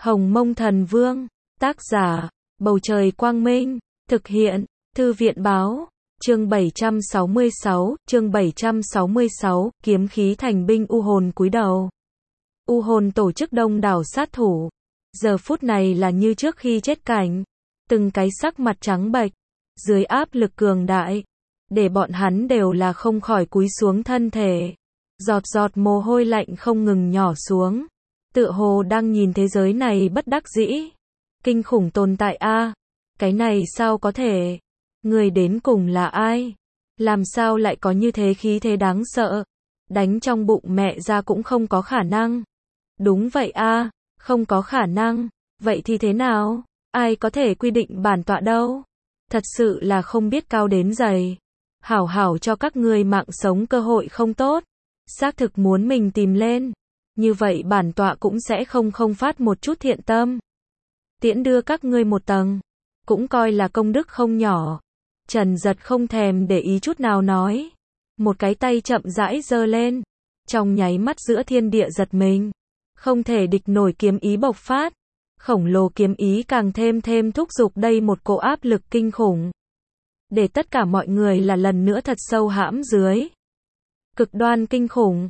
Hồng Mông Thần Vương, tác giả, Bầu Trời Quang Minh, thực hiện, Thư viện Báo, chương 766, kiếm khí thành binh U hồn cúi đầu. U hồn tổ chức đông đảo sát thủ, giờ phút này là như trước khi chết cảnh, từng cái sắc mặt trắng bệch, dưới áp lực cường đại, để bọn hắn đều là không khỏi cúi xuống thân thể, giọt giọt mồ hôi lạnh không ngừng nhỏ xuống, tựa hồ đang nhìn thế giới này bất đắc dĩ, kinh khủng tồn tại a, cái này sao có thể? Người đến cùng là ai? Làm sao lại có như thế khí thế đáng sợ? Đánh trong bụng mẹ ra cũng không có khả năng. Đúng vậy a, không có khả năng. Vậy thì thế nào? Ai có thể quy định bản tọa đâu? Thật sự là không biết cao đến dày. Hảo hảo cho các ngươi mạng sống cơ hội không tốt. Xác thực muốn mình tìm lên. Như vậy bản tọa cũng sẽ không phát một chút thiện tâm. Tiễn đưa các ngươi một tầng. Cũng coi là công đức không nhỏ. Trần Giật không thèm để ý chút nào nói. Một cái tay chậm rãi giơ lên. Trong nháy mắt giữa thiên địa giật mình. Không thể địch nổi kiếm ý bộc phát. Khổng lồ kiếm ý càng thêm thúc giục đây một cỗ áp lực kinh khủng. Để tất cả mọi người là lần nữa thật sâu hãm dưới. Cực đoan kinh khủng.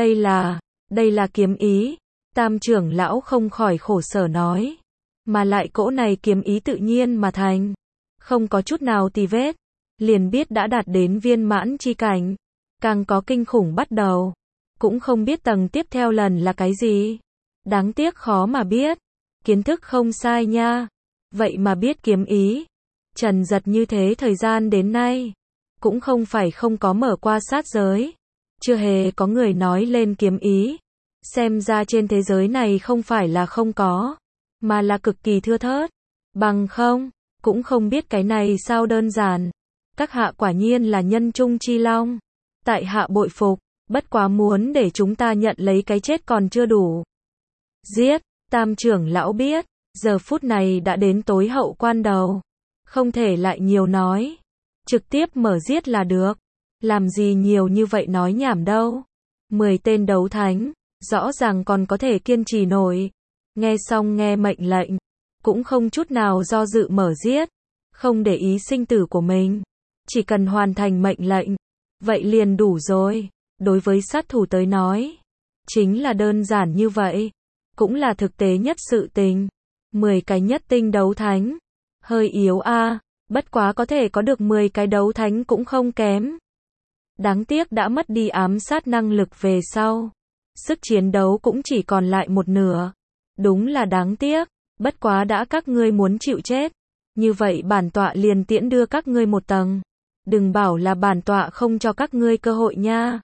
Đây là kiếm ý. Tam trưởng lão không khỏi khổ sở nói. Mà lại cỗ này kiếm ý tự nhiên mà thành. Không có chút nào tì vết. Liền biết đã đạt đến viên mãn chi cảnh. Càng có kinh khủng bắt đầu. Cũng không biết tầng tiếp theo lần là cái gì. Đáng tiếc khó mà biết. Kiến thức không sai nha. Vậy mà biết kiếm ý. Trần Giật như thế thời gian đến nay. Cũng không phải không có mở qua sát giới. Chưa hề có người nói lên kiếm ý. Xem ra trên thế giới này không phải là không có. Mà là cực kỳ thưa thớt. Bằng không, cũng không biết cái này sao đơn giản. Các hạ quả nhiên là nhân trung chi long. Tại hạ bội phục, bất quá muốn để chúng ta nhận lấy cái chết còn chưa đủ. Giết, tam trưởng lão biết, giờ phút này đã đến tối hậu quan đầu. Không thể lại nhiều nói. Trực tiếp mở giết là được. Làm gì nhiều như vậy nói nhảm đâu. 10 tên đấu thánh, rõ ràng còn có thể kiên trì nổi. Nghe xong nghe mệnh lệnh, cũng không chút nào do dự mở giết, không để ý sinh tử của mình, chỉ cần hoàn thành mệnh lệnh, vậy liền đủ rồi. Đối với sát thủ tới nói, chính là đơn giản như vậy, cũng là thực tế nhất sự tình. 10 cái nhất tinh đấu thánh, hơi yếu a, bất quá có thể có được 10 cái đấu thánh cũng không kém. Đáng tiếc đã mất đi ám sát năng lực về sau, sức chiến đấu cũng chỉ còn lại một nửa. Đúng là đáng tiếc, bất quá đã các ngươi muốn chịu chết, như vậy bản tọa liền tiễn đưa các ngươi một tầng. Đừng bảo là bản tọa không cho các ngươi cơ hội nha.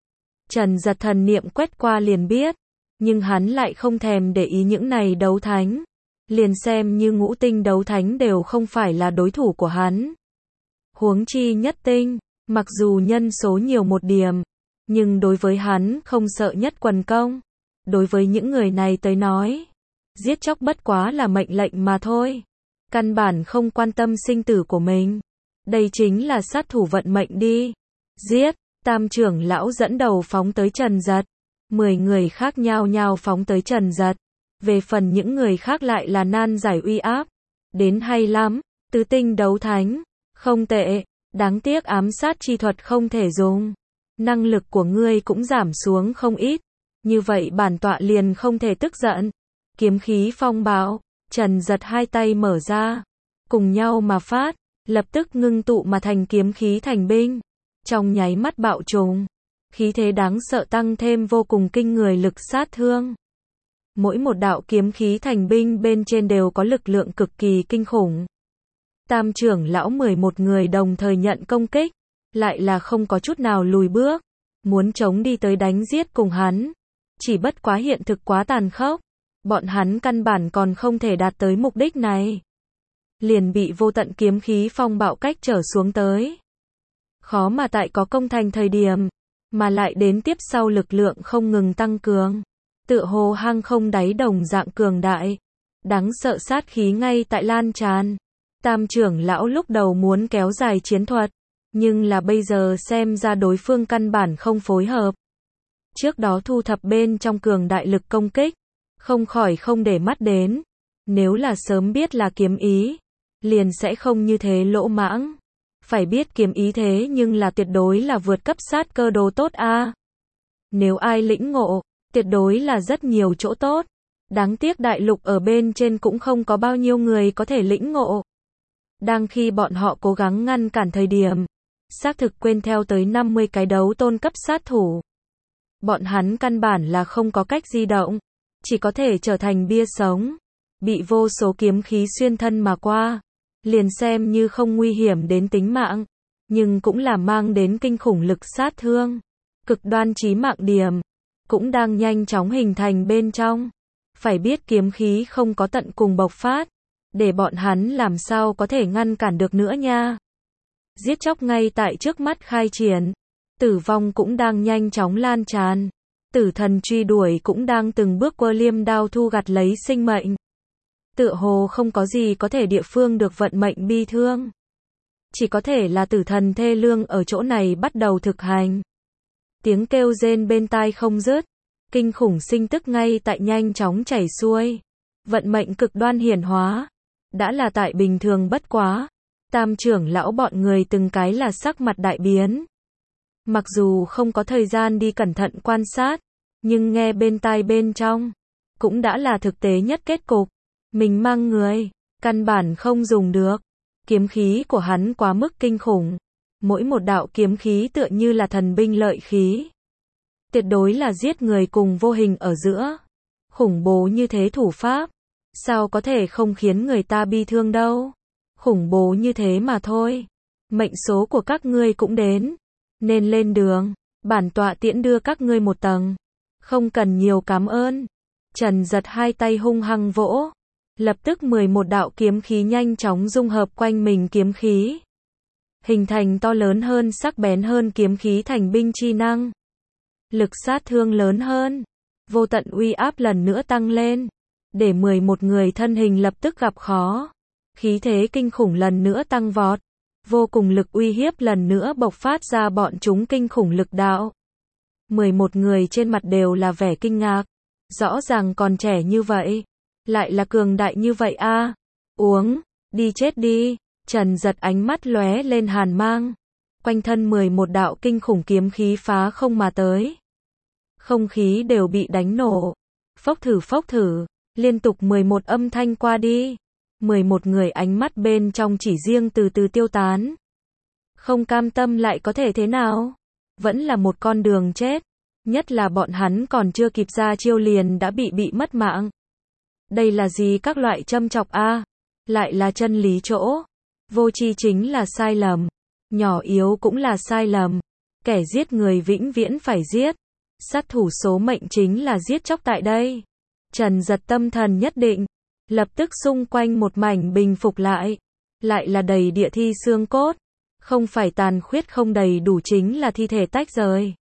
Trần Giật thần niệm quét qua liền biết, nhưng hắn lại không thèm để ý những này đấu thánh. Liền xem như ngũ tinh đấu thánh đều không phải là đối thủ của hắn. Huống chi nhất tinh, mặc dù nhân số nhiều một điểm, nhưng đối với hắn không sợ nhất quần công. Đối với những người này tới nói, giết chóc bất quá là mệnh lệnh mà thôi. Căn bản không quan tâm sinh tử của mình. Đây chính là sát thủ vận mệnh đi. Giết, tam trưởng lão dẫn đầu phóng tới Trần Giật. 10 người khác nhao nhao phóng tới Trần Giật. Về phần những người khác lại là nan giải uy áp. Đến hay lắm, tứ tinh đấu thánh. Không tệ, đáng tiếc ám sát chi thuật không thể dùng. Năng lực của ngươi cũng giảm xuống không ít. Như vậy bản tọa liền không thể tức giận. Kiếm khí phong bạo, Trần Giật hai tay mở ra, cùng nhau mà phát, lập tức ngưng tụ mà thành kiếm khí thành binh. Trong nháy mắt bạo trùng, khí thế đáng sợ tăng thêm vô cùng kinh người lực sát thương. Mỗi một đạo kiếm khí thành binh bên trên đều có lực lượng cực kỳ kinh khủng. Tam trưởng lão 11 người đồng thời nhận công kích, lại là không có chút nào lùi bước, muốn chống đi tới đánh giết cùng hắn. Chỉ bất quá hiện thực quá tàn khốc, bọn hắn căn bản còn không thể đạt tới mục đích này. Liền bị vô tận kiếm khí phong bạo cách trở xuống tới. Khó mà tại có công thành thời điểm, mà lại đến tiếp sau lực lượng không ngừng tăng cường. Tựa hồ hang không đáy đồng dạng cường đại. Đáng sợ sát khí ngay tại lan tràn. Tam trưởng lão lúc đầu muốn kéo dài chiến thuật, nhưng là bây giờ xem ra đối phương căn bản không phối hợp. Trước đó thu thập bên trong cường đại lực công kích, không khỏi không để mắt đến. Nếu là sớm biết là kiếm ý, liền sẽ không như thế lỗ mãng. Phải biết kiếm ý thế nhưng là tuyệt đối là vượt cấp sát cơ đồ tốt a. Nếu ai lĩnh ngộ, tuyệt đối là rất nhiều chỗ tốt. Đáng tiếc đại lục ở bên trên cũng không có bao nhiêu người có thể lĩnh ngộ. Đang khi bọn họ cố gắng ngăn cản thời điểm, xác thực quên theo tới 50 cái đấu tôn cấp sát thủ. Bọn hắn căn bản là không có cách di động, chỉ có thể trở thành bia sống, bị vô số kiếm khí xuyên thân mà qua, liền xem như không nguy hiểm đến tính mạng, nhưng cũng là mang đến kinh khủng lực sát thương, cực đoan chí mạng điểm, cũng đang nhanh chóng hình thành bên trong. Phải biết kiếm khí không có tận cùng bộc phát, để bọn hắn làm sao có thể ngăn cản được nữa nha. Giết chóc ngay tại trước mắt khai triển, tử vong cũng đang nhanh chóng lan tràn, tử thần truy đuổi cũng đang từng bước qua liêm đao thu gặt lấy sinh mệnh. Tựa hồ không có gì có thể địa phương được vận mệnh bi thương. Chỉ có thể là tử thần thê lương ở chỗ này bắt đầu thực hành. Tiếng kêu rên bên tai không dứt, kinh khủng sinh tức ngay tại nhanh chóng chảy xuôi. Vận mệnh cực đoan hiển hóa, đã là tại bình thường bất quá. Tam trưởng lão bọn người từng cái là sắc mặt đại biến. Mặc dù không có thời gian đi cẩn thận quan sát, nhưng nghe bên tai bên trong, cũng đã là thực tế nhất kết cục. Mình mang người, căn bản không dùng được. Kiếm khí của hắn quá mức kinh khủng. Mỗi một đạo kiếm khí tựa như là thần binh lợi khí. Tuyệt đối là giết người cùng vô hình ở giữa. Khủng bố như thế thủ pháp, sao có thể không khiến người ta bi thương đâu. Khủng bố như thế mà thôi. Mệnh số của các ngươi cũng đến. Nên lên đường, bản tọa tiễn đưa các ngươi một tầng. Không cần nhiều cảm ơn. Trần Giật hai tay hung hăng vỗ. Lập tức 11 đạo kiếm khí nhanh chóng dung hợp quanh mình kiếm khí. Hình thành to lớn hơn, sắc bén hơn kiếm khí thành binh chi năng. Lực sát thương lớn hơn. Vô tận uy áp lần nữa tăng lên. Để 11 người thân hình lập tức gặp khó. Khí thế kinh khủng lần nữa tăng vọt. Vô cùng lực uy hiếp lần nữa bộc phát ra bọn chúng kinh khủng lực đạo. 11 người trên mặt đều là vẻ kinh ngạc. Rõ ràng còn trẻ như vậy. Lại là cường đại như vậy a. Uống, đi chết đi. Trần Giật ánh mắt lóe lên hàn mang. Quanh thân 11 đạo kinh khủng kiếm khí phá không mà tới. Không khí đều bị đánh nổ. Phốc thử, liên tục 11 âm thanh qua đi. 11 người ánh mắt bên trong chỉ riêng từ từ tiêu tán. Không cam tâm lại có thể thế nào? Vẫn là một con đường chết. Nhất là bọn hắn còn chưa kịp ra chiêu liền đã bị mất mạng. Đây là gì các loại châm chọc a? Lại là chân lý chỗ. Vô tri chính là sai lầm. Nhỏ yếu cũng là sai lầm. Kẻ giết người vĩnh viễn phải giết. Sát thủ số mệnh chính là giết chóc tại đây. Trần Giật tâm thần nhất định. Lập tức xung quanh một mảnh bình phục lại. Lại là đầy địa thi xương cốt. Không phải tàn khuyết không đầy đủ chính là thi thể tách rời.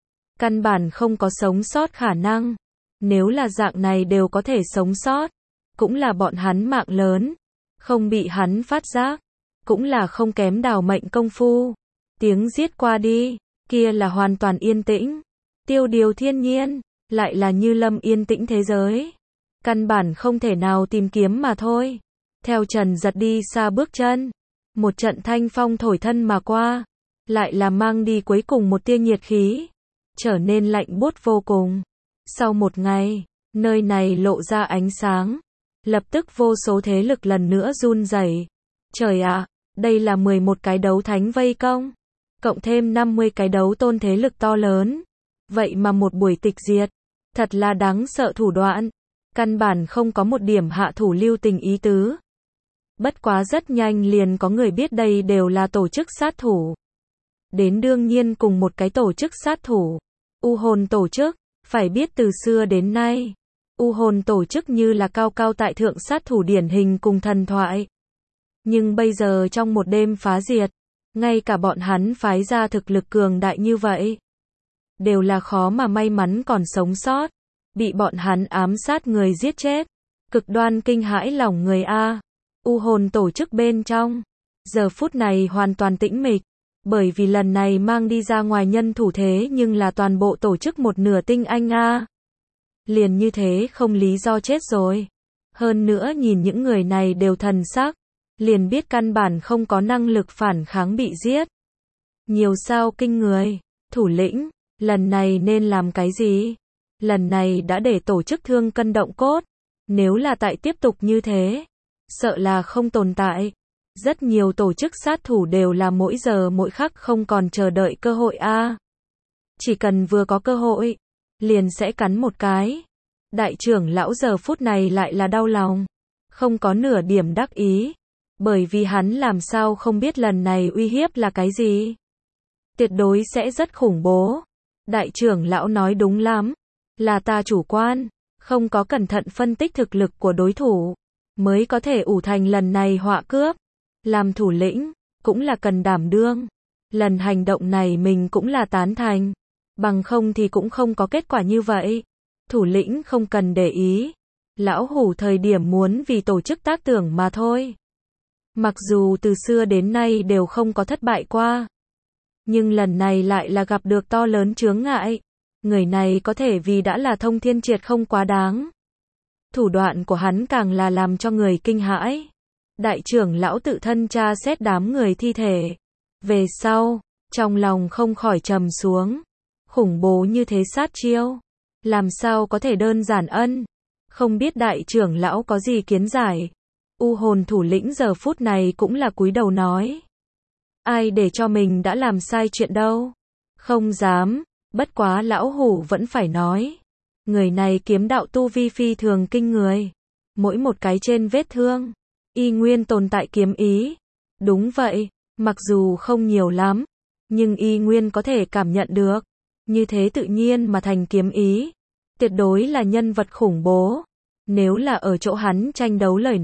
Căn bản không có sống sót khả năng. Nếu là dạng này đều có thể sống sót. Cũng là bọn hắn mạng lớn. Không bị hắn phát giác. Cũng là không kém đào mệnh công phu. Tiếng giết qua đi. Kia là hoàn toàn yên tĩnh. Tiêu điều thiên nhiên. Lại là như lâm yên tĩnh thế giới. Căn bản không thể nào tìm kiếm mà thôi. Theo Trần Giật đi xa bước chân. Một trận thanh phong thổi thân mà qua. Lại là mang đi cuối cùng một tia nhiệt khí. Trở nên lạnh buốt vô cùng. Sau một ngày, nơi này lộ ra ánh sáng. Lập tức vô số thế lực lần nữa run rẩy. Trời ạ, đây là 11 cái đấu thánh vây công. Cộng thêm 50 cái đấu tôn thế lực to lớn. Vậy mà một buổi tịch diệt. Thật là đáng sợ thủ đoạn. Căn bản không có một điểm hạ thủ lưu tình ý tứ. Bất quá rất nhanh liền có người biết đây đều là tổ chức sát thủ. Đến đương nhiên cùng một cái tổ chức sát thủ. U hồn tổ chức. Phải biết từ xưa đến nay. U hồn tổ chức như là cao cao tại thượng sát thủ điển hình cùng thần thoại. Nhưng bây giờ trong một đêm phá diệt. Ngay cả bọn hắn phái ra thực lực cường đại như vậy. Đều là khó mà may mắn còn sống sót. Bị bọn hắn ám sát người giết chết. Cực đoan kinh hãi lòng người a. U hồn tổ chức bên trong. Giờ phút này hoàn toàn tĩnh mịch. Bởi vì lần này mang đi ra ngoài nhân thủ thế nhưng là toàn bộ tổ chức một nửa tinh anh a. liền như thế không lý do chết rồi. Hơn nữa nhìn những người này đều thần sắc, liền biết căn bản không có năng lực phản kháng bị giết. Nhiều sao kinh người, thủ lĩnh, lần này nên làm cái gì? Lần này đã để tổ chức thương cân động cốt, nếu là tại tiếp tục như thế, sợ là không tồn tại. Rất nhiều tổ chức sát thủ đều là mỗi giờ mỗi khắc không còn chờ đợi cơ hội a. Chỉ cần vừa có cơ hội, liền sẽ cắn một cái. Đại trưởng lão giờ phút này lại là đau lòng, không có nửa điểm đắc ý, bởi vì hắn làm sao không biết lần này uy hiếp là cái gì. Tuyệt đối sẽ rất khủng bố. Đại trưởng lão nói đúng lắm, là ta chủ quan, không có cẩn thận phân tích thực lực của đối thủ, mới có thể ủ thành lần này họa cướp. Làm thủ lĩnh, cũng là cần đảm đương. Lần hành động này mình cũng là tán thành, bằng không thì cũng không có kết quả như vậy. Thủ lĩnh không cần để ý, lão hủ thời điểm muốn vì tổ chức tác tưởng mà thôi. Mặc dù từ xưa đến nay đều không có thất bại qua, nhưng lần này lại là gặp được to lớn chướng ngại. Người này có thể vì đã là thông thiên triệt không quá đáng. Thủ đoạn của hắn càng là làm cho người kinh hãi. Đại trưởng lão tự thân tra xét đám người thi thể. Về sau, trong lòng không khỏi trầm xuống. Khủng bố như thế sát chiêu, làm sao có thể đơn giản ân. Không biết đại trưởng lão có gì kiến giải. U hồn thủ lĩnh giờ phút này cũng là cúi đầu nói. Ai để cho mình đã làm sai chuyện đâu. Không dám, bất quá lão hủ vẫn phải nói. Người này kiếm đạo tu vi phi thường kinh người. Mỗi một cái trên vết thương, y nguyên tồn tại kiếm ý. Đúng vậy, mặc dù không nhiều lắm, nhưng y nguyên có thể cảm nhận được. Như thế tự nhiên mà thành kiếm ý. Tuyệt đối là nhân vật khủng bố. Nếu là ở chỗ hắn tranh đấu lời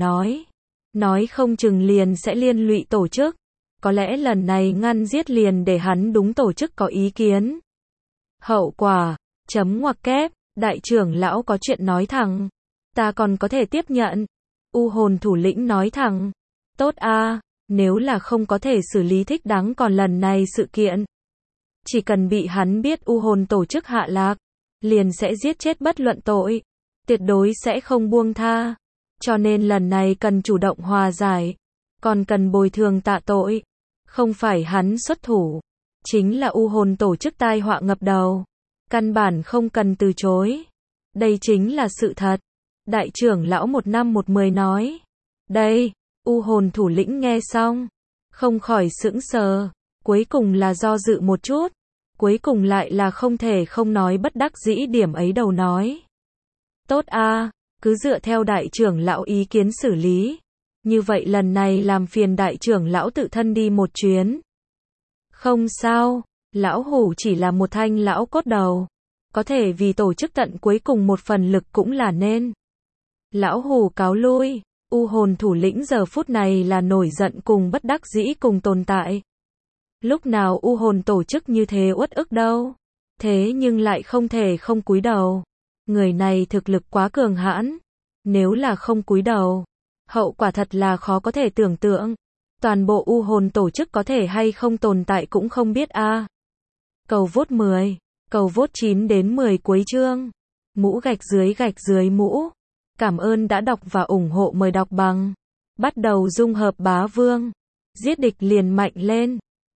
nói không chừng liền sẽ liên lụy tổ chức. Có lẽ lần này ngăn giết liền để hắn đúng tổ chức có ý kiến. Hậu quả, chấm ngoặc kép, đại trưởng lão có chuyện nói thẳng. Ta còn có thể tiếp nhận. U hồn thủ lĩnh nói thẳng. Tốt a, nếu là không có thể xử lý thích đáng còn lần này sự kiện. Chỉ cần bị hắn biết u hồn tổ chức hạ lạc, liền sẽ giết chết bất luận tội. Tuyệt đối sẽ không buông tha. Cho nên lần này cần chủ động hòa giải. Còn cần bồi thường tạ tội. Không phải hắn xuất thủ. Chính là u hồn tổ chức tai họa ngập đầu. Căn bản không cần từ chối. Đây chính là sự thật. Đại trưởng lão 1/10 nói. Đây, u hồn thủ lĩnh nghe xong. Không khỏi sững sờ. Cuối cùng là do dự một chút. Cuối cùng lại là không thể không nói bất đắc dĩ điểm ấy đầu nói. Tốt a, cứ dựa theo đại trưởng lão ý kiến xử lý. Như vậy lần này làm phiền đại trưởng lão tự thân đi một chuyến. Không sao, lão hủ chỉ là một thanh lão cốt đầu. Có thể vì tổ chức tận cuối cùng một phần lực cũng là nên. Lão hủ cáo lui. U hồn thủ lĩnh giờ phút này là nổi giận cùng bất đắc dĩ cùng tồn tại. Lúc nào u hồn tổ chức như thế uất ức đâu. Thế nhưng lại không thể không cúi đầu. Người này thực lực quá cường hãn. Nếu là không cúi đầu, hậu quả thật là khó có thể tưởng tượng. Toàn bộ u hồn tổ chức có thể hay không tồn tại cũng không biết a. Cầu vote 10, cầu vote 9 đến 10 cuối chương. Mũ gạch dưới mũ. Cảm ơn đã đọc và ủng hộ, mời đọc bằng. Bắt đầu dung hợp bá vương. Giết địch liền mạnh lên.